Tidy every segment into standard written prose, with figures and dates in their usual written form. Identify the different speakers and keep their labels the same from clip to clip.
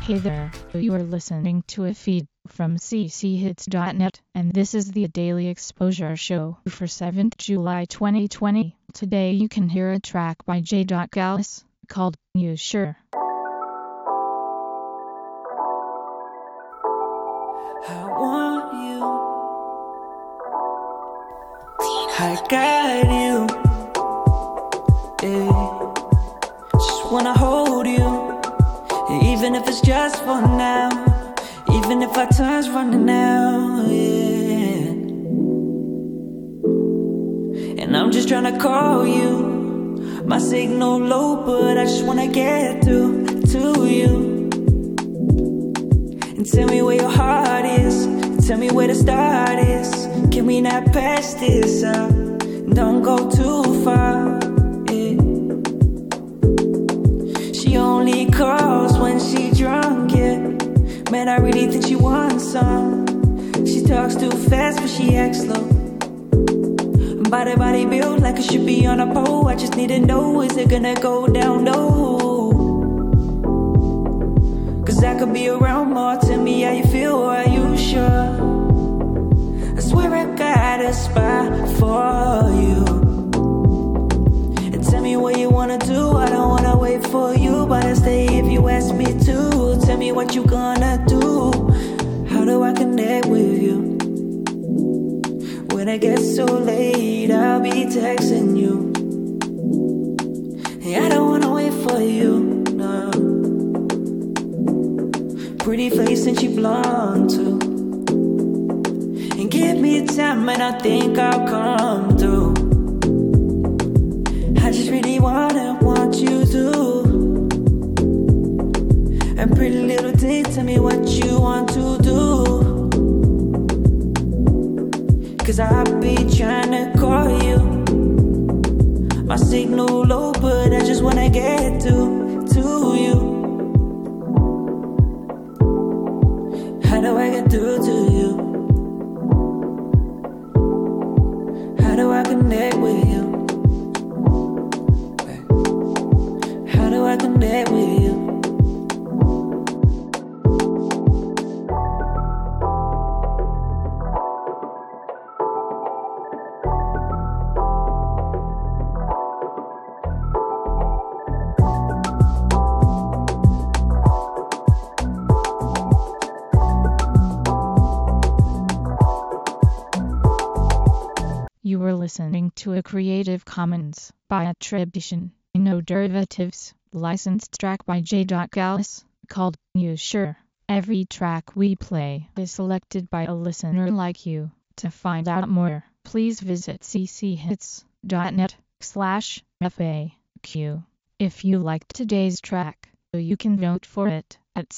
Speaker 1: Hey there, you are listening to a feed from cchits.net, and this is the Daily Exposure Show for 7th July 2020. Today you can hear a track by J. Gallus called You Sure.
Speaker 2: I want you, I got you, yeah. Just wanna hold you, even if it's just for now, even if our time's running out, yeah. And I'm just tryna call you, my signal low, but I just wanna get through to you. And tell me where your heart is, tell me where the start is. Can we not pass this up? Don't go too far, yeah. She only calls when she drunk, yeah. Man, I really think she wants some. She talks too fast, but she acts slow. Body built like it should be on a pole. I just need to know, is it gonna go down low? Cause I could be around more. Tell me how you feel, are you sure? I swear I got a spot for you. And tell me what you wanna do. I don't wanna wait for you, but I'll stay if you ask me to. Tell me what you gonna do. How do I connect with you? When it gets so late, I'll be texting you. I don't wanna wait for you, no. Pretty face and she blonde too. And give me time and I think I'll come through. I just really want you to. And pretty little thing, tell me what you want to do. Cause I'll be trying to call you. My signal low, but I just wanna get to you. How do I get through to you? How do I connect with you? How do I connect with you?
Speaker 1: You were listening to a Creative Commons by attribution, no derivatives, licensed track by J. Gallus, called You Sure. Every track we play is selected by a listener like you. To find out more, please visit cchits.net/FAQ. If you liked today's track, you can vote for it at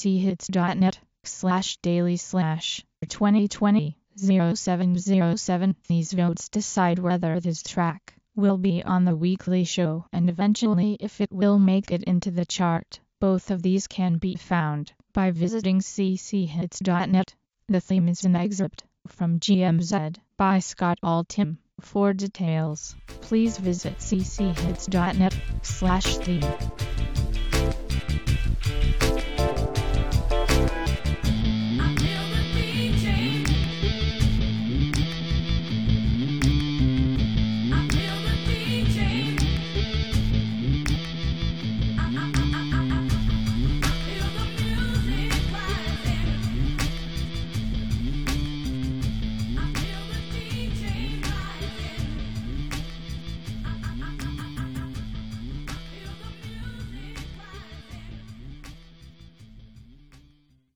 Speaker 1: cchits.net/daily/2020. 0707. These votes decide whether this track will be on the weekly show and eventually if it will make it into the chart. Both of these can be found by visiting cchits.net. The theme is an excerpt from GMZ by Scott Altham. For details, please visit cchits.net/theme.